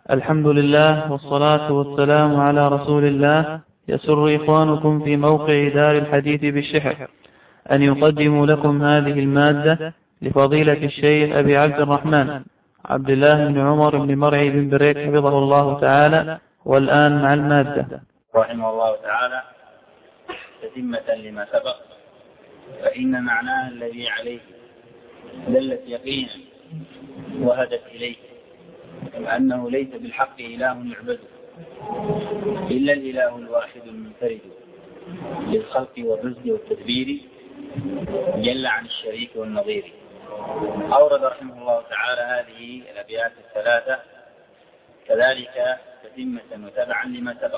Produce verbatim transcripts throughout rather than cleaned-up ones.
الحمد لله والصلاة والسلام على رسول الله. يسر إخوانكم في موقع دار الحديث بالشحر أن يقدموا لكم هذه المادة لفضيلة الشيخ أبي عبد الرحمن عبد الله بن عمر بن مرعي بن بريك حفظه الله تعالى. والآن مع المادة. رحمه الله تعالى. تتمة لما سبق، فإن معناه الذي عليه دلت يقينا وهدت إليه، أنه ليس بالحق إله يعبد إلا الإله الواحد المنفرد للخلق والرزق والتدبير جل عن الشريك والنظير. أورد رحمه الله تعالى هذه الأبيات الثلاثة كذلك تتمة وتبعا لما سبق،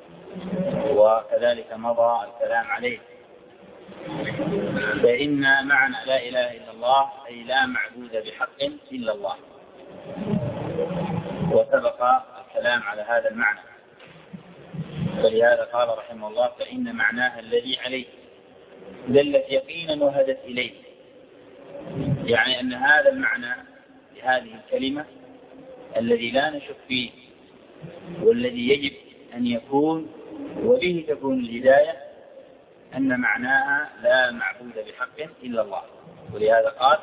وكذلك مضى الكلام عليه. فإن معنى لا إله إلا الله أي لا معبود بحق إلا الله، وسبق الكلام على هذا المعنى. فلهذا قال رحمه الله: فإن معناها الذي عليه دلت يقينا وهدت إليه، يعني أن هذا المعنى لهذه الكلمة الذي لا نشك فيه والذي يجب أن يكون وبه تكون الهداية، أن معناها لا معبود بحق إلا الله. ولهذا قال: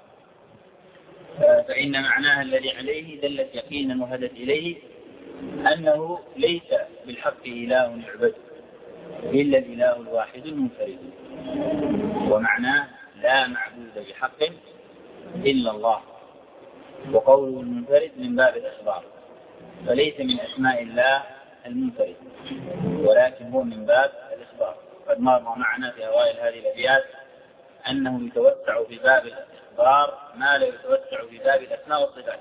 فإن معناها الذي عليه دلت يقينا وهدت إليه أنه ليس بالحق إله يعبد إلا الإله الواحد المنفرد، ومعناه لا معبود بحق إلا الله. وقوله المنفرد من باب الإخبار، فليس من أسماء الله المنفرد، ولكن هو من باب الإخبار. قد مر معنا في أوائل هذه الأبيات أنه يتوسع في باب الإخبار ما لا يتوسع في باب الأسماء والصفات،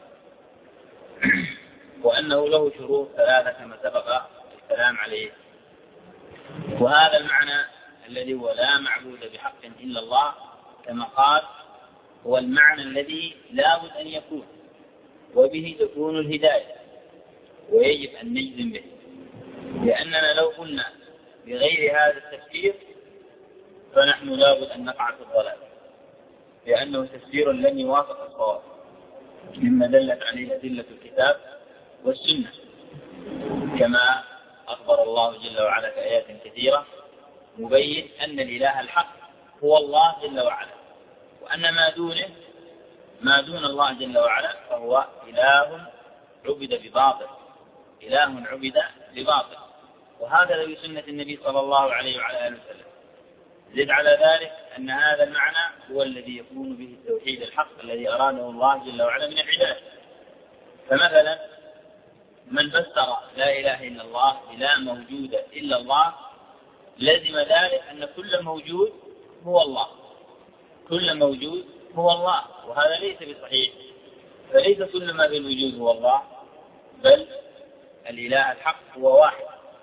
وأنه له شروط ثلاثة كما سبق الكلام عليه. وهذا المعنى الذي هو لا معبود بحق إلا الله كما قال هو المعنى الذي لا بد أن يكون وبه تكون الهداية، ويجب أن نجزم به، لأننا لو قلنا بغير هذا التفسير فنحن لا بد أن نقع في الضلال، لأنه تفسير لن يوافق الصواب مما دلت عليه أدلة الكتاب والسنة، كما أخبر الله جل وعلا في آيات كثيرة مبين أن الإله الحق هو الله جل وعلا، وأن ما دونه ما دون الله جل وعلا فهو إله عبد بباطل، إله عبد بباطل. وهذا بسنة النبي صلى الله عليه وعلى آله وسلم. زد على ذلك أن هذا المعنى هو الذي يكون به التوحيد الحق الذي أراده الله جل وعلا من العباد. فمثلا من فسر لا إله إلا الله بلا موجود إلا الله لزم ذلك أن كل موجود هو الله، كل موجود هو الله، وهذا ليس بصحيح. فليس كل ما في الوجود هو الله، بل الإله الحق هو واحد،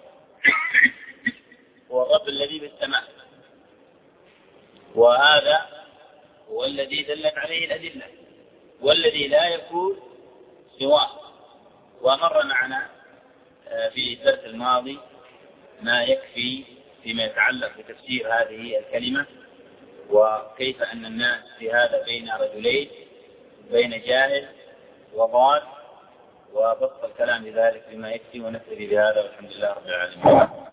هو الرب الذي بالسماء، وهذا هو الذي دلت عليه الأدلة والذي لا يكون سواه. ومر معنا في الدرس الماضي ما يكفي فيما يتعلق بتفسير هذه الكلمة، وكيف أن الناس في هذا بين رجلين، بين جاهل وضال، وبسط الكلام بذلك بما يكفي، ونكتفي بهذا والحمد لله رب العالمين.